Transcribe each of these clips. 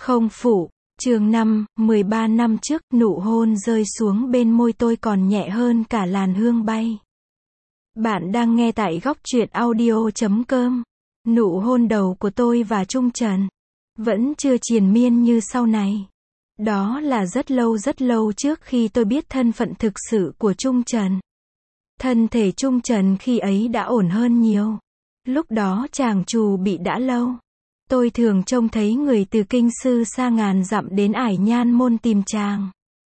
Không phụ. Chương 5, 13 năm trước, nụ hôn rơi xuống bên môi tôi còn nhẹ hơn cả làn hương bay. Bạn đang nghe tại góc truyện audio.com. Nụ hôn đầu của tôi và Trung Trần vẫn chưa triền miên như sau này. Đó là rất lâu trước khi tôi biết thân phận thực sự của Trung Trần. Thân thể Trung Trần khi ấy đã ổn hơn nhiều. Lúc đó chàng trù bị đã lâu. Tôi thường trông thấy người từ kinh sư xa ngàn dặm đến Ải Nhan Môn tìm chàng.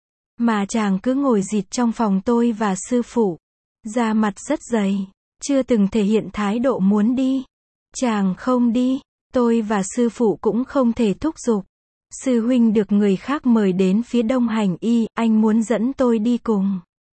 Mà chàng cứ ngồi rịt trong phòng tôi và sư phụ. Da mặt rất dày, chưa từng thể hiện thái độ muốn đi. Chàng không đi, tôi và sư phụ cũng không thể thúc giục. Sư huynh được người khác mời đến phía Đông Hành Y, anh muốn dẫn tôi đi cùng.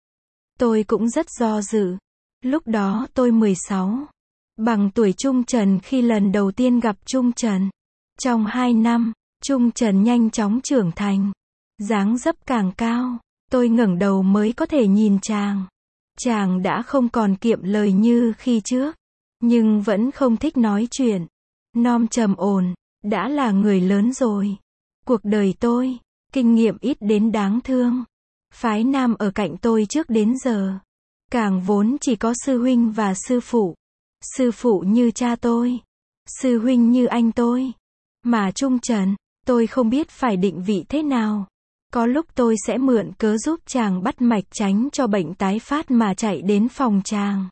Tôi cũng rất do dự. Lúc đó tôi 16. Bằng tuổi Trung Trần khi lần đầu tiên gặp Trung Trần. Trong 2 năm, Trung Trần nhanh chóng trưởng thành. Dáng dấp càng cao, tôi ngẩng đầu mới có thể nhìn chàng. Chàng đã không còn kiệm lời như khi trước, nhưng vẫn không thích nói chuyện. Nom trầm ổn, đã là người lớn rồi. Cuộc đời tôi, kinh nghiệm ít đến đáng thương. Phái nam ở cạnh tôi trước đến giờ. Càng vốn chỉ có sư huynh và sư phụ. Sư phụ như cha tôi. Sư huynh như anh tôi. Mà Trung Trần, tôi không biết phải định vị thế nào. Có lúc tôi sẽ mượn cớ giúp chàng bắt mạch tránh cho bệnh tái phát mà chạy đến phòng chàng.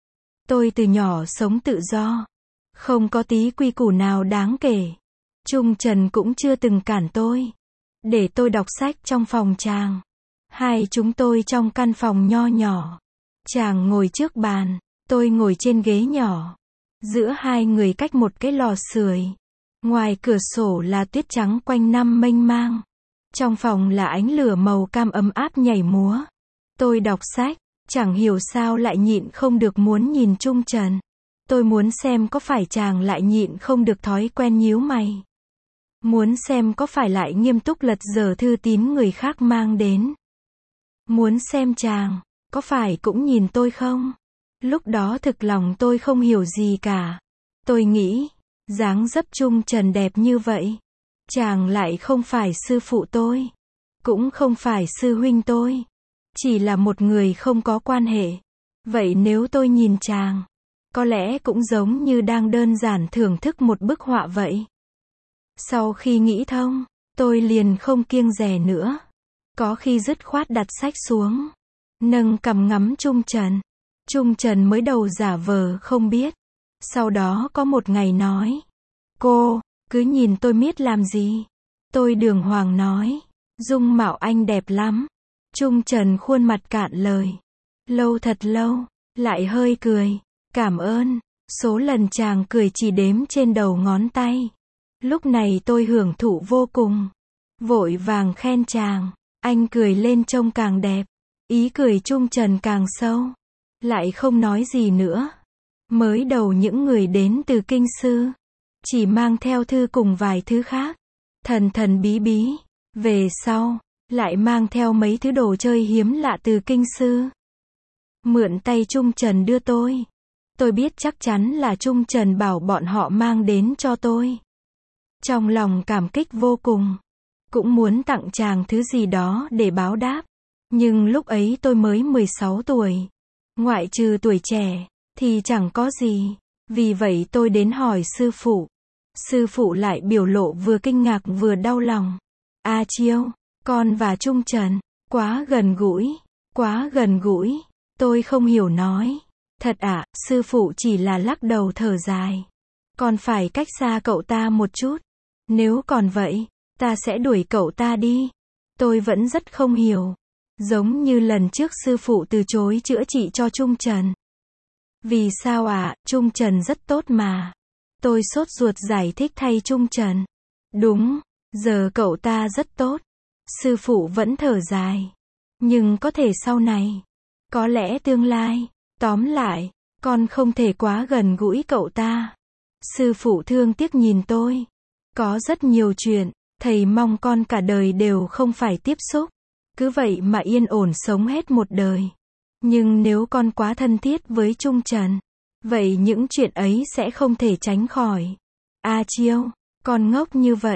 Tôi từ nhỏ sống tự do. Không có tí quy củ nào đáng kể. Trung Trần cũng chưa từng cản tôi. Để tôi đọc sách trong phòng chàng. Hai chúng tôi trong căn phòng nho nhỏ. Chàng ngồi trước bàn, tôi ngồi trên ghế nhỏ. Giữa hai người cách một cái lò sưởi. Ngoài cửa sổ là tuyết trắng quanh năm mênh mang. Trong phòng là ánh lửa màu cam ấm áp nhảy múa. Tôi đọc sách, chẳng hiểu sao lại nhịn không được muốn nhìn Trung Trần. Tôi muốn xem có phải chàng lại nhịn không được thói quen nhíu mày. Muốn xem có phải lại nghiêm túc lật dở thư tín người khác mang đến. Muốn xem chàng, có phải cũng nhìn tôi không? Lúc đó thực lòng tôi không hiểu gì cả. Tôi nghĩ, dáng dấp Trung Trần đẹp như vậy. Chàng lại không phải sư phụ tôi. Cũng không phải sư huynh tôi. Chỉ là một người không có quan hệ. Vậy nếu tôi nhìn chàng, có lẽ cũng giống như đang đơn giản thưởng thức một bức họa vậy. Sau khi nghĩ thông, tôi liền không kiêng dè nữa. Có khi dứt khoát đặt sách xuống. Nâng cằm ngắm Trung Trần. Trung Trần mới đầu giả vờ không biết. Sau đó có một ngày nói. Cô, cứ nhìn tôi miết làm gì? Tôi đường hoàng nói. Dung mạo anh đẹp lắm. Trung Trần khuôn mặt cạn lời. Lâu thật lâu, lại hơi cười. Cảm ơn. Số lần chàng cười chỉ đếm trên đầu ngón tay. Lúc này tôi hưởng thụ vô cùng. Vội vàng khen chàng. Anh cười lên trông càng đẹp. Ý cười Trung Trần càng sâu. Lại không nói gì nữa. Mới đầu những người đến từ kinh sư chỉ mang theo thư cùng vài thứ khác. Thần bí bí. Về sau, lại mang theo mấy thứ đồ chơi hiếm lạ từ kinh sư. Mượn tay Trung Trần đưa tôi. Tôi biết chắc chắn là Trung Trần bảo bọn họ mang đến cho tôi. Trong lòng cảm kích vô cùng. Cũng muốn tặng chàng thứ gì đó để báo đáp. Nhưng lúc ấy tôi mới 16 tuổi. Ngoại trừ tuổi trẻ, thì chẳng có gì. Vì vậy tôi đến hỏi sư phụ. Sư phụ lại biểu lộ vừa kinh ngạc vừa đau lòng. A Chiêu, con và Trung Trần, quá gần gũi, quá gần gũi. Tôi không hiểu nói. Thật ạ, sư phụ chỉ là lắc đầu thở dài. Con phải cách xa cậu ta một chút. Nếu còn vậy, ta sẽ đuổi cậu ta đi. Tôi vẫn rất không hiểu. Giống như lần trước sư phụ từ chối chữa trị cho Trung Trần. Vì sao ạ? Trung Trần rất tốt mà. Tôi sốt ruột giải thích thay Trung Trần. Đúng, giờ cậu ta rất tốt. Sư phụ vẫn thở dài. Nhưng có thể sau này. Có lẽ tương lai. Tóm lại, con không thể quá gần gũi cậu ta. Sư phụ thương tiếc nhìn tôi. Có rất nhiều chuyện, thầy mong con cả đời đều không phải tiếp xúc. Cứ vậy mà yên ổn sống hết một đời. Nhưng nếu con quá thân thiết với Trung Trần, vậy những chuyện ấy sẽ không thể tránh khỏi. A Chiêu, con ngốc như vậy,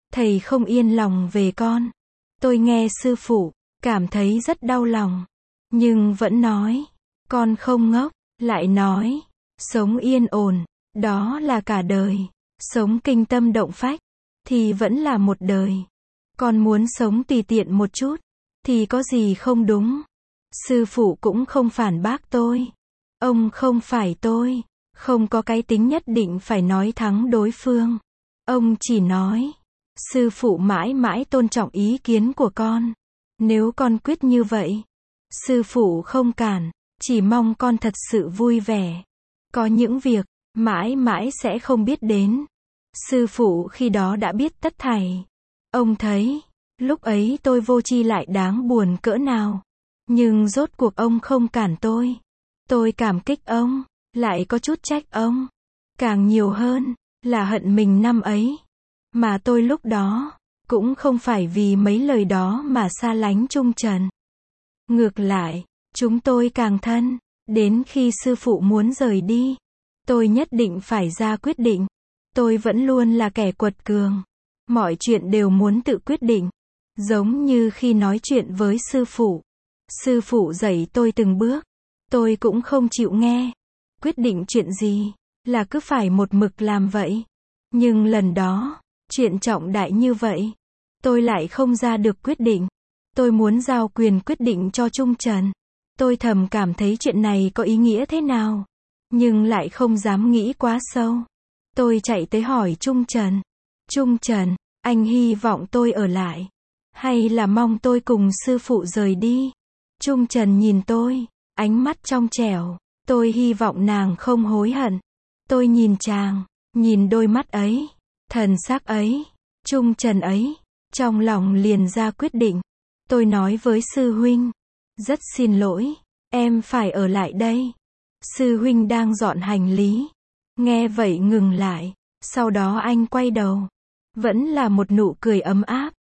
thầy không yên lòng về con. Tôi nghe sư phụ, cảm thấy rất đau lòng. Nhưng vẫn nói, con không ngốc, lại nói, sống yên ổn, đó là cả đời. Sống kinh tâm động phách, thì vẫn là một đời. Con muốn sống tùy tiện một chút, thì có gì không đúng. Sư phụ cũng không phản bác tôi. Ông không phải tôi, không có cái tính nhất định phải nói thắng đối phương. Ông chỉ nói, sư phụ mãi mãi tôn trọng ý kiến của con. Nếu con quyết như vậy, sư phụ không cản, chỉ mong con thật sự vui vẻ. Có những việc, mãi mãi sẽ không biết đến. Sư phụ khi đó đã biết tất thảy. Ông thấy, lúc ấy tôi vô tri lại đáng buồn cỡ nào. Nhưng rốt cuộc ông không cản tôi. Tôi cảm kích ông, lại có chút trách ông. Càng nhiều hơn, là hận mình năm ấy. Mà tôi lúc đó, cũng không phải vì mấy lời đó mà xa lánh Trung Trần. Ngược lại, chúng tôi càng thân. Đến khi sư phụ muốn rời đi, tôi nhất định phải ra quyết định. Tôi vẫn luôn là kẻ quật cường. Mọi chuyện đều muốn tự quyết định. Giống như khi nói chuyện với sư phụ. Sư phụ dạy tôi từng bước. Tôi cũng không chịu nghe. Quyết định chuyện gì, là cứ phải một mực làm vậy. Nhưng lần đó, chuyện trọng đại như vậy, tôi lại không ra được quyết định. Tôi muốn giao quyền quyết định cho Trung Trần. Tôi thầm cảm thấy chuyện này có ý nghĩa thế nào. Nhưng lại không dám nghĩ quá sâu. Tôi chạy tới hỏi Trung Trần. Trung Trần, anh hy vọng tôi ở lại, hay là mong tôi cùng sư phụ rời đi? Trung Trần nhìn tôi, ánh mắt trong trẻo. Tôi hy vọng nàng không hối hận. Tôi nhìn chàng, nhìn đôi mắt ấy, thần sắc ấy, Trung Trần ấy, trong lòng liền ra quyết định. Tôi nói với sư huynh, rất xin lỗi, em phải ở lại đây. Sư huynh đang dọn hành lý. Nghe vậy ngừng lại, sau đó anh quay đầu. Vẫn là một nụ cười ấm áp.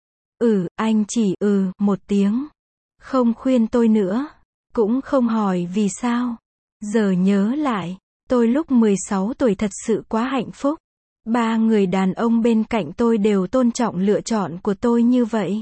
Anh chỉ một tiếng. Không khuyên tôi nữa, cũng không hỏi vì sao. Giờ nhớ lại, tôi lúc 16 tuổi thật sự quá hạnh phúc. 3 người đàn ông bên cạnh tôi đều tôn trọng lựa chọn của tôi như vậy.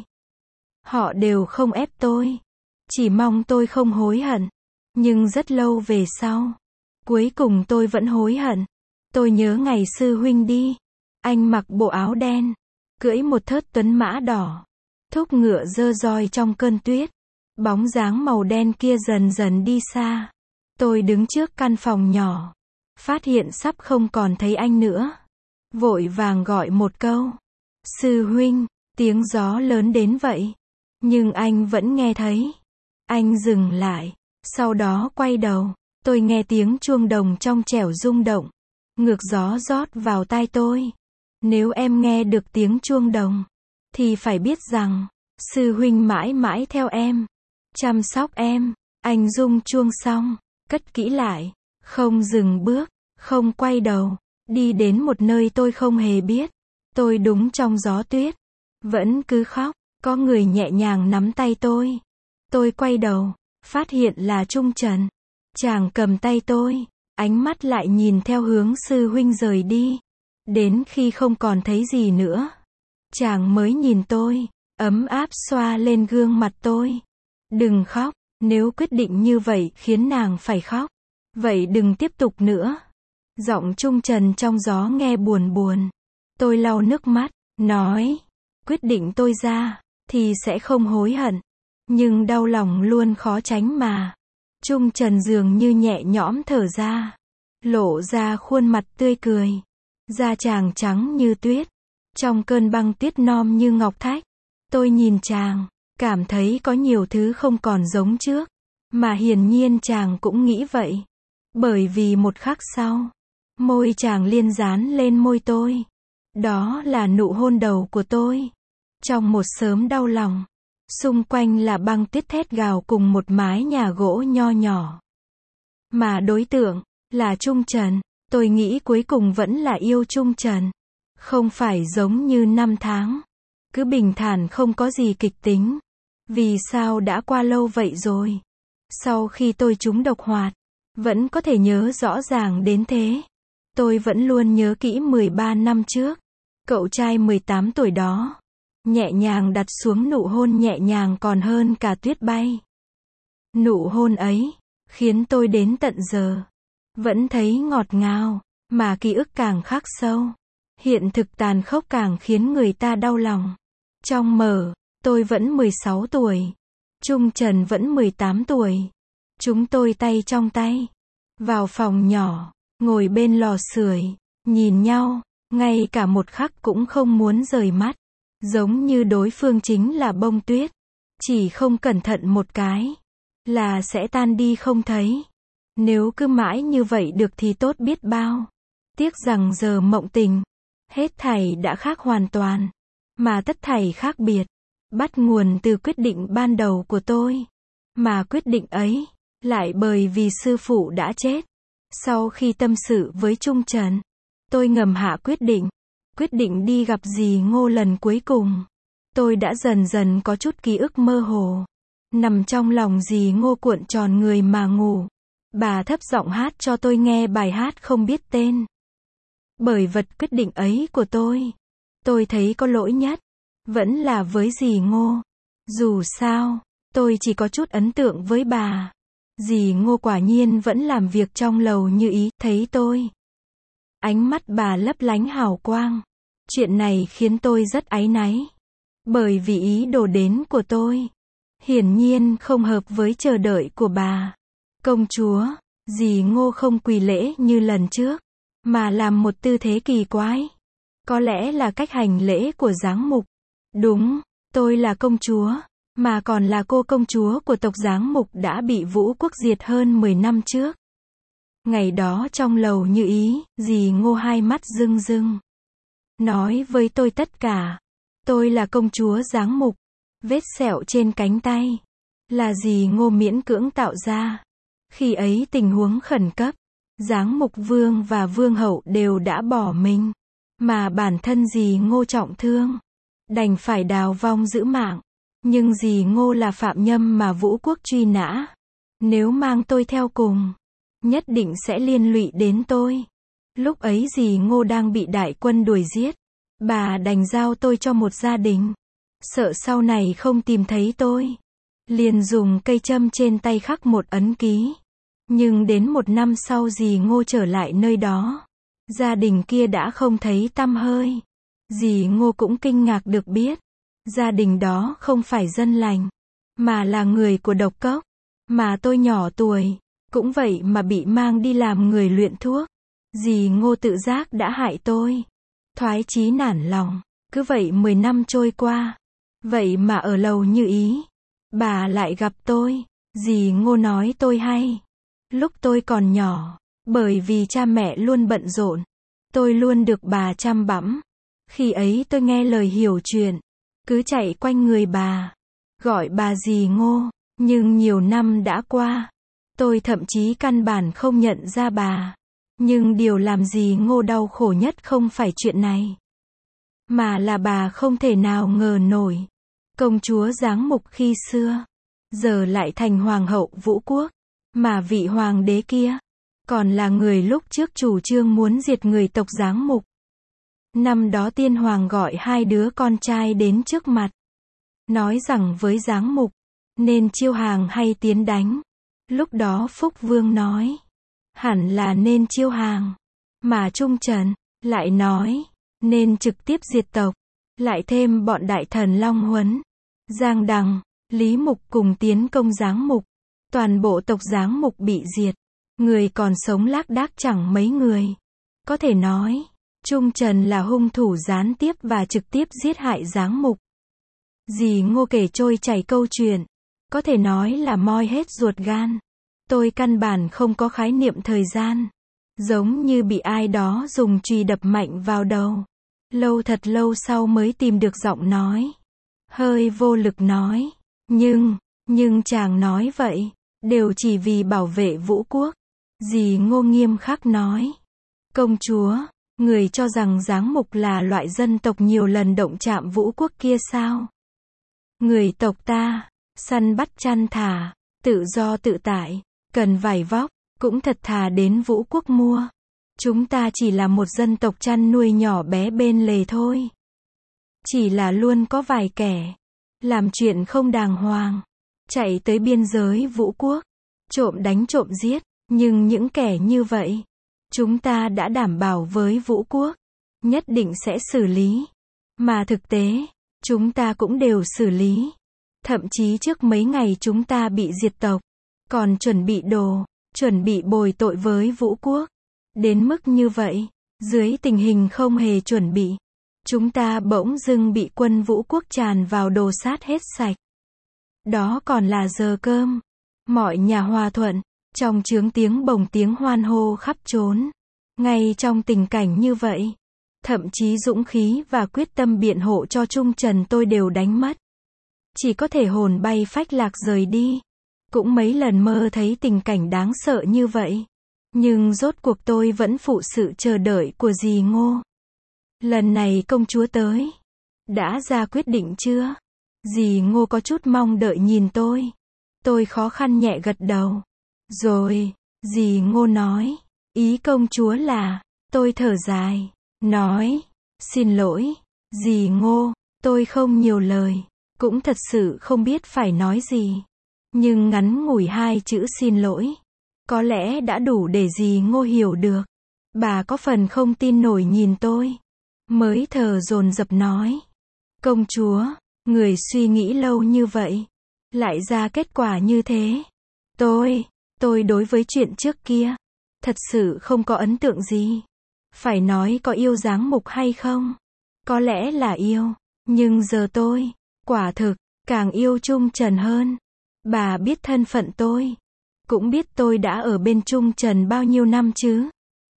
Họ đều không ép tôi, chỉ mong tôi không hối hận. Nhưng rất lâu về sau, cuối cùng tôi vẫn hối hận. Tôi nhớ ngày sư huynh đi. Anh mặc bộ áo đen, cưỡi một thớt tuấn mã đỏ, thúc ngựa dơ roi trong cơn tuyết. Bóng dáng màu đen kia dần dần đi xa. Tôi đứng trước căn phòng nhỏ, phát hiện sắp không còn thấy anh nữa. Vội vàng gọi một câu. Sư huynh, tiếng gió lớn đến vậy. Nhưng anh vẫn nghe thấy. Anh dừng lại, sau đó quay đầu. Tôi nghe tiếng chuông đồng trong trẻo rung động. Ngược gió rót vào tai tôi. Nếu em nghe được tiếng chuông đồng, thì phải biết rằng, sư huynh mãi mãi theo em, chăm sóc em. Anh rung chuông xong, cất kỹ lại, không dừng bước, không quay đầu, đi đến một nơi tôi không hề biết. Tôi đúng trong gió tuyết, vẫn cứ khóc, có người nhẹ nhàng nắm tay tôi. Tôi quay đầu, phát hiện là Trung Trần. Chàng cầm tay tôi, ánh mắt lại nhìn theo hướng sư huynh rời đi. Đến khi không còn thấy gì nữa, chàng mới nhìn tôi, ấm áp xoa lên gương mặt tôi. Đừng khóc, nếu quyết định như vậy khiến nàng phải khóc, vậy đừng tiếp tục nữa. Giọng Trung Trần trong gió nghe buồn buồn. Tôi lau nước mắt, nói, quyết định tôi ra, thì sẽ không hối hận. Nhưng đau lòng luôn khó tránh mà. Trung Trần dường như nhẹ nhõm thở ra, lộ ra khuôn mặt tươi cười. Da chàng trắng như tuyết, trong cơn băng tuyết non như ngọc thạch. Tôi nhìn chàng, cảm thấy có nhiều thứ không còn giống trước. Mà hiển nhiên chàng cũng nghĩ vậy. Bởi vì một khắc sau, môi chàng liên dán lên môi tôi. Đó là nụ hôn đầu của tôi. Trong một sớm đau lòng, xung quanh là băng tuyết thét gào cùng một mái nhà gỗ nho nhỏ. Mà đối tượng, là Trung Trần. Tôi nghĩ cuối cùng vẫn là yêu Trung Trần. Không phải giống như năm tháng. Cứ bình thản không có gì kịch tính. Vì sao đã qua lâu vậy rồi? Sau khi tôi trúng độc hoạt, vẫn có thể nhớ rõ ràng đến thế. Tôi vẫn luôn nhớ kỹ 13 năm trước. Cậu trai 18 tuổi đó, nhẹ nhàng đặt xuống nụ hôn nhẹ nhàng còn hơn cả tuyết bay. Nụ hôn ấy, khiến tôi đến tận giờ, vẫn thấy ngọt ngào, mà ký ức càng khắc sâu. Hiện thực tàn khốc càng khiến người ta đau lòng. Trong mơ, tôi vẫn 16 tuổi. Trung Trần vẫn 18 tuổi. Chúng tôi tay trong tay. Vào phòng nhỏ, ngồi bên lò sưởi, nhìn nhau, ngay cả một khắc cũng không muốn rời mắt. Giống như đối phương chính là bông tuyết. Chỉ không cẩn thận một cái, là sẽ tan đi không thấy. Nếu cứ mãi như vậy được thì tốt biết bao. Tiếc rằng giờ mộng tình, hết thảy đã khác hoàn toàn. Mà tất thảy khác biệt, bắt nguồn từ quyết định ban đầu của tôi. Mà quyết định ấy, lại bởi vì sư phụ đã chết. Sau khi tâm sự với Trung Trần, tôi ngầm hạ quyết định đi gặp dì Ngô lần cuối cùng. Tôi đã dần dần có chút ký ức mơ hồ. Nằm trong lòng dì Ngô cuộn tròn người mà ngủ. Bà thấp giọng hát cho tôi nghe bài hát không biết tên. Bởi vật quyết định ấy của tôi thấy có lỗi nhất, vẫn là với dì Ngô. Dù sao, tôi chỉ có chút ấn tượng với bà. Dì Ngô quả nhiên vẫn làm việc trong lầu như ý, thấy tôi. Ánh mắt bà lấp lánh hào quang. Chuyện này khiến tôi rất áy náy. Bởi vì ý đồ đến của tôi, hiển nhiên không hợp với chờ đợi của bà. Công chúa, dì Ngô không quỳ lễ như lần trước, mà làm một tư thế kỳ quái. Có lẽ là cách hành lễ của Giáng Mục. Đúng, tôi là công chúa, mà còn là cô công chúa của tộc Giáng Mục đã bị Vũ Quốc diệt hơn 10 năm trước. Ngày đó trong lầu như ý, dì Ngô hai mắt rưng rưng. Nói với tôi tất cả. Tôi là công chúa Giáng Mục. Vết sẹo trên cánh tay là dì Ngô miễn cưỡng tạo ra. Khi ấy tình huống khẩn cấp, Giáng Mục Vương và Vương Hậu đều đã bỏ mình. Mà bản thân dì Ngô trọng thương, đành phải đào vong giữ mạng. Nhưng dì Ngô là phạm nhân mà Vũ Quốc truy nã. Nếu mang tôi theo cùng, nhất định sẽ liên lụy đến tôi. Lúc ấy dì Ngô đang bị đại quân đuổi giết. Bà đành giao tôi cho một gia đình. Sợ sau này không tìm thấy tôi, liền dùng cây châm trên tay khắc một ấn ký. Nhưng đến 1 năm sau dì Ngô trở lại nơi đó, gia đình kia đã không thấy tăm hơi. Dì Ngô cũng kinh ngạc được biết, gia đình đó không phải dân lành, mà là người của độc cốc. Mà tôi nhỏ tuổi, cũng vậy mà bị mang đi làm người luyện thuốc. Dì Ngô tự giác đã hại tôi. Thoái chí nản lòng, cứ vậy 10 năm trôi qua. Vậy mà ở lầu như ý, bà lại gặp tôi. Dì Ngô nói tôi hay. Lúc tôi còn nhỏ, bởi vì cha mẹ luôn bận rộn, tôi luôn được bà chăm bẵm. Khi ấy tôi nghe lời hiểu chuyện, cứ chạy quanh người bà, gọi bà dì Ngô. Nhưng nhiều năm đã qua, tôi thậm chí căn bản không nhận ra bà. Nhưng điều làm dì Ngô đau khổ nhất không phải chuyện này, mà là bà không thể nào ngờ nổi. Công chúa Giáng Mục khi xưa, giờ lại thành hoàng hậu Vũ Quốc. Mà vị hoàng đế kia, còn là người lúc trước chủ trương muốn diệt người tộc Giáng Mục. Năm đó tiên hoàng gọi 2 đứa con trai đến trước mặt, nói rằng với Giáng Mục, nên chiêu hàng hay tiến đánh. Lúc đó Phúc Vương nói, hẳn là nên chiêu hàng. Mà Trung Trần lại nói, nên trực tiếp diệt tộc. Lại thêm bọn đại thần Long Huấn, Giang Đằng, Lý Mục cùng tiến công Giáng Mục. Toàn bộ tộc Giáng Mục bị diệt. Người còn sống lác đác chẳng mấy người. Có thể nói, Trung Trần là hung thủ gián tiếp và trực tiếp giết hại Giáng Mục. Dì Ngô kể trôi chảy câu chuyện, có thể nói là moi hết ruột gan. Tôi căn bản không có khái niệm thời gian. Giống như bị ai đó dùng chùy đập mạnh vào đầu. Lâu thật lâu sau mới tìm được giọng nói. Hơi vô lực nói. Nhưng chàng nói vậy, đều chỉ vì bảo vệ Vũ Quốc. Dì Ngô nghiêm khắc nói. Công chúa, người cho rằng Giáng Mục là loại dân tộc nhiều lần động chạm Vũ Quốc kia sao? Người tộc ta, săn bắt chăn thả, tự do tự tại, cần vải vóc, cũng thật thà đến Vũ Quốc mua. Chúng ta chỉ là một dân tộc chăn nuôi nhỏ bé bên lề thôi. Chỉ là luôn có vài kẻ làm chuyện không đàng hoàng, chạy tới biên giới Vũ quốc, trộm đánh trộm giết, nhưng những kẻ như vậy, chúng ta đã đảm bảo với Vũ quốc, nhất định sẽ xử lý. Mà thực tế, chúng ta cũng đều xử lý. Thậm chí trước mấy ngày chúng ta bị diệt tộc, còn chuẩn bị bồi tội với Vũ quốc. Đến mức như vậy, dưới tình hình không hề chuẩn bị, chúng ta bỗng dưng bị quân Vũ quốc tràn vào đồ sát hết sạch. Đó còn là giờ cơm. Mọi nhà hòa thuận, trong chướng tiếng bồng tiếng hoan hô khắp trốn. Ngay trong tình cảnh như vậy, thậm chí dũng khí và quyết tâm biện hộ cho Trung Trần tôi đều đánh mất. Chỉ có thể hồn bay phách lạc rời đi. Cũng mấy lần mơ thấy tình cảnh đáng sợ như vậy. Nhưng rốt cuộc tôi vẫn phụ sự chờ đợi của dì Ngô. Lần này công chúa tới. Đã ra quyết định chưa? Dì Ngô có chút mong đợi nhìn tôi. Tôi khó khăn nhẹ gật đầu. Rồi, dì Ngô nói. Ý công chúa là, tôi thở dài. Nói, xin lỗi, dì Ngô, tôi không nhiều lời. Cũng thật sự không biết phải nói gì. Nhưng ngắn ngủi 2 chữ xin lỗi. Có lẽ đã đủ để dì Ngô hiểu được. Bà có phần không tin nổi nhìn tôi. Mới thở dồn dập nói. Công chúa, người suy nghĩ lâu như vậy. Lại ra kết quả như thế. Tôi đối với chuyện trước kia. Thật sự không có ấn tượng gì. Phải nói có yêu Giáng Mục hay không? Có lẽ là yêu. Nhưng giờ tôi, quả thực, càng yêu Trung Trần hơn. Bà biết thân phận tôi. Cũng biết tôi đã ở bên Trung Trần bao nhiêu năm chứ.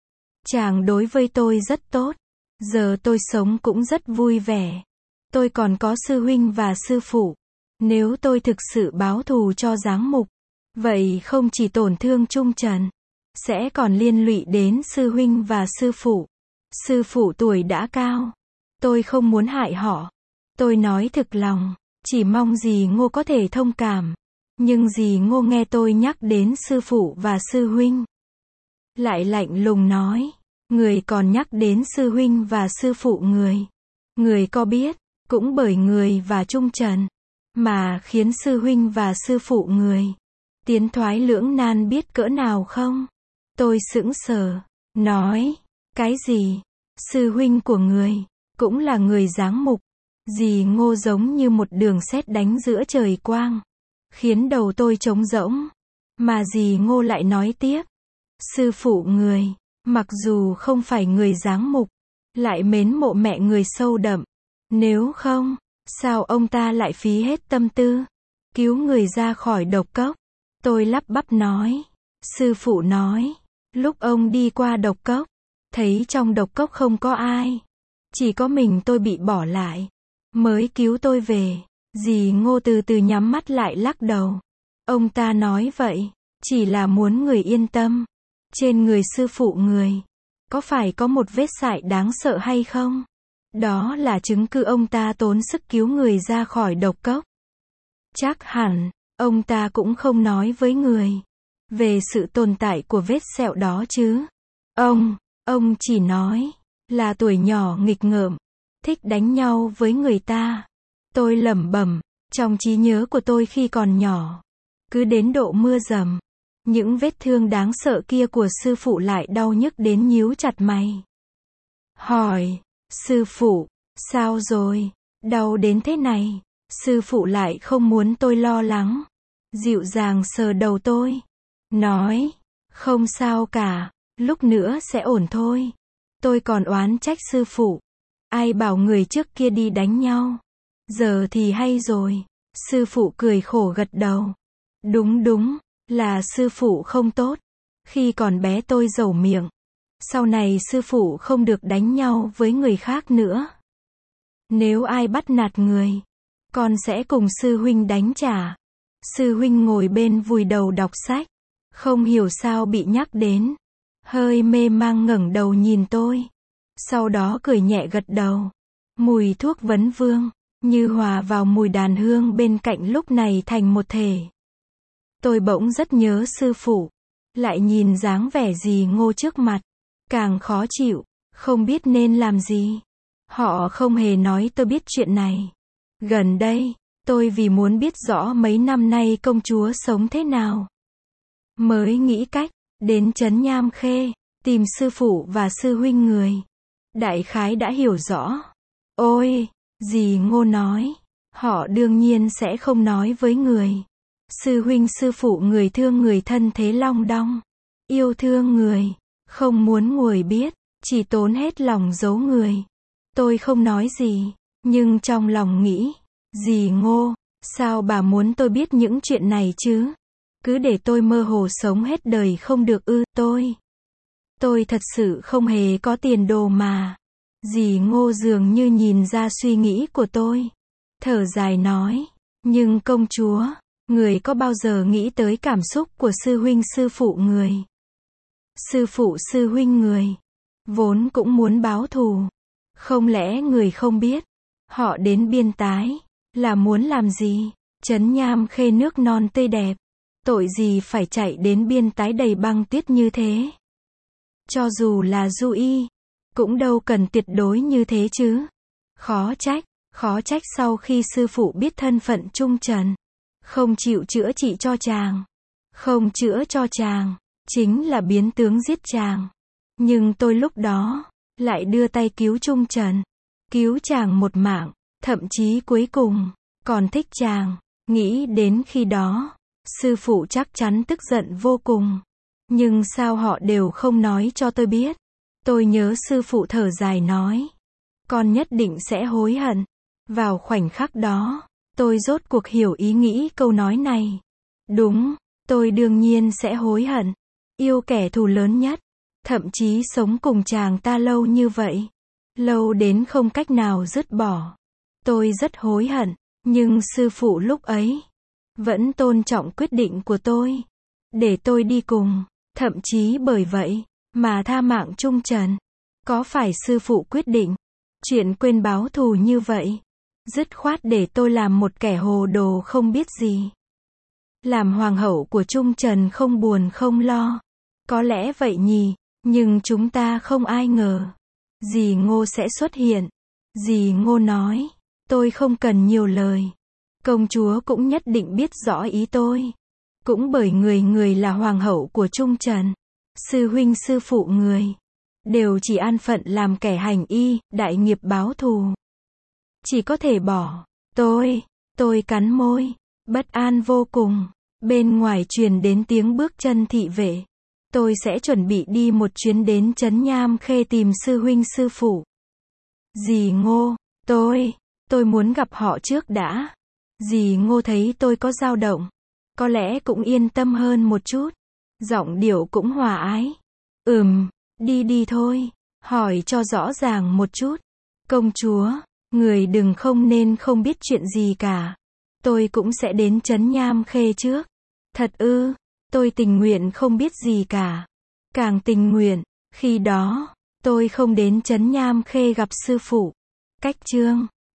Chàng đối với tôi rất tốt. Giờ tôi sống cũng rất vui vẻ. Tôi còn có sư huynh và sư phụ. Nếu tôi thực sự báo thù cho Giáng Mục, vậy không chỉ tổn thương Trung Trần, sẽ còn liên lụy đến sư huynh và sư phụ. Sư phụ tuổi đã cao. Tôi không muốn hại họ. Tôi nói thực lòng, chỉ mong dì Ngô có thể thông cảm. Nhưng dì Ngô nghe tôi nhắc đến sư phụ và sư huynh, lại lạnh lùng nói, người còn nhắc đến sư huynh và sư phụ người. Người có biết, cũng bởi người và Trung Trần, mà khiến sư huynh và sư phụ người tiến thoái lưỡng nan biết cỡ nào không? Tôi sững sờ, nói, cái gì? Sư huynh của người, cũng là người Giáng Mục. Dì Ngô giống như một đường sét đánh giữa trời quang, khiến đầu tôi trống rỗng. Mà dì Ngô lại nói tiếp, sư phụ người, mặc dù không phải người Giáng Mục, lại mến mộ mẹ người sâu đậm. Nếu không, sao ông ta lại phí hết tâm tư, cứu người ra khỏi độc cốc? Tôi lắp bắp nói, sư phụ nói, lúc ông đi qua độc cốc, thấy trong độc cốc không có ai. Chỉ có mình tôi bị bỏ lại, mới cứu tôi về. Dì Ngô từ từ nhắm mắt lại lắc đầu. Ông ta nói vậy, chỉ là muốn người yên tâm. Trên người sư phụ người, có phải có một vết sải đáng sợ hay không? Đó là chứng cứ ông ta tốn sức cứu người ra khỏi độc cốc. Chắc hẳn, ông ta cũng không nói với người về sự tồn tại của vết sẹo đó chứ. Ông chỉ nói là tuổi nhỏ nghịch ngợm, thích đánh nhau với người ta. Tôi lẩm bẩm, trong trí nhớ của tôi khi còn nhỏ, cứ đến độ mưa dầm, những vết thương đáng sợ kia của sư phụ lại đau nhức đến nhíu chặt mày. Hỏi, sư phụ, sao rồi? Đau đến thế này? Sư phụ lại không muốn tôi lo lắng. Dịu dàng sờ đầu tôi. Nói, không sao cả, lúc nữa sẽ ổn thôi. Tôi còn oán trách sư phụ. Ai bảo người trước kia đi đánh nhau? Giờ thì hay rồi. Sư phụ cười khổ gật đầu. Đúng, là sư phụ không tốt. Khi còn bé tôi dẩu miệng. Sau này sư phụ không được đánh nhau với người khác nữa. Nếu ai bắt nạt người, con sẽ cùng sư huynh đánh trả. Sư huynh ngồi bên vùi đầu đọc sách, không hiểu sao bị nhắc đến. Hơi mê mang ngẩng đầu nhìn tôi. Sau đó cười nhẹ gật đầu. Mùi thuốc vấn vương, như hòa vào mùi đàn hương bên cạnh lúc này thành một thể. Tôi bỗng rất nhớ sư phụ. Lại nhìn dáng vẻ dì Ngô trước mặt. càng khó chịu, không biết nên làm gì. Họ không hề nói tôi biết chuyện này. Gần đây, tôi vì muốn biết rõ mấy năm nay công chúa sống thế nào, mới nghĩ cách đến trấn Nham Khê, tìm sư phụ và sư huynh người. Đại khái đã hiểu rõ. Ôi, dì Ngô nói, họ đương nhiên sẽ không nói với người. Sư huynh sư phụ người thương người thân thế long đong. Yêu thương người, không muốn người biết, chỉ tốn hết lòng giấu người. Tôi không nói gì, nhưng trong lòng nghĩ, dì Ngô, sao bà muốn tôi biết những chuyện này chứ? Cứ để tôi mơ hồ sống hết đời không được ư? Tôi thật sự không hề có tiền đồ mà. Dì Ngô dường như nhìn ra suy nghĩ của tôi. Thở dài nói, nhưng công chúa, người có bao giờ nghĩ tới cảm xúc của sư huynh sư phụ người? Sư phụ sư huynh người, vốn cũng muốn báo thù. Không lẽ người không biết, họ đến Biên Tái, là muốn làm gì? Trấn Nham Khê nước non tươi đẹp. Tội gì phải chạy đến Biên Tái đầy băng tuyết như thế? Cho dù là du y, cũng đâu cần tuyệt đối như thế chứ. Khó trách sau khi sư phụ biết thân phận Trung Trần, không chịu chữa trị cho chàng. Không chữa cho chàng, chính là biến tướng giết chàng. Nhưng tôi lúc đó, lại đưa tay cứu Trung Trần. Cứu chàng một mạng, thậm chí cuối cùng, còn thích chàng. Nghĩ đến khi đó, sư phụ chắc chắn tức giận vô cùng. Nhưng sao họ đều không nói cho tôi biết? Tôi nhớ sư phụ thở dài nói, con nhất định sẽ hối hận. Vào khoảnh khắc đó, tôi rốt cuộc hiểu ý nghĩ câu nói này. Đúng, tôi đương nhiên sẽ hối hận. Yêu kẻ thù lớn nhất, thậm chí sống cùng chàng ta lâu như vậy, lâu đến không cách nào dứt bỏ. Tôi rất hối hận, nhưng sư phụ lúc ấy vẫn tôn trọng quyết định của tôi, để tôi đi cùng. Thậm chí bởi vậy mà tha mạng Trung Trần. Có phải sư phụ quyết định chuyện quên báo thù như vậy, dứt khoát để tôi làm một kẻ hồ đồ không biết gì, làm hoàng hậu của Trung Trần không buồn không lo? Có lẽ vậy nhỉ, nhưng chúng ta không ai ngờ dì Ngô sẽ xuất hiện. Dì Ngô nói, tôi không cần nhiều lời. Công chúa cũng nhất định biết rõ ý tôi. Cũng bởi người là hoàng hậu của Trung Trần, sư huynh sư phụ người, đều chỉ an phận làm kẻ hành y, đại nghiệp báo thù. Chỉ có thể bỏ. Tôi cắn môi, bất an vô cùng. Bên ngoài truyền đến tiếng bước chân thị vệ. Tôi sẽ chuẩn bị đi một chuyến đến trấn Nham Khê tìm sư huynh sư phụ. Dì Ngô, tôi muốn gặp họ trước đã. Dì Ngô thấy tôi có dao động, có lẽ cũng yên tâm hơn một chút. Giọng điệu cũng hòa ái. Đi thôi, hỏi cho rõ ràng một chút. Công chúa, người đừng không nên không biết chuyện gì cả. Tôi cũng sẽ đến trấn Nham Khê trước. Thật ư? Tôi tình nguyện không biết gì cả. Càng tình nguyện, khi đó, tôi không đến trấn Nham Khê gặp sư phụ. Cách chương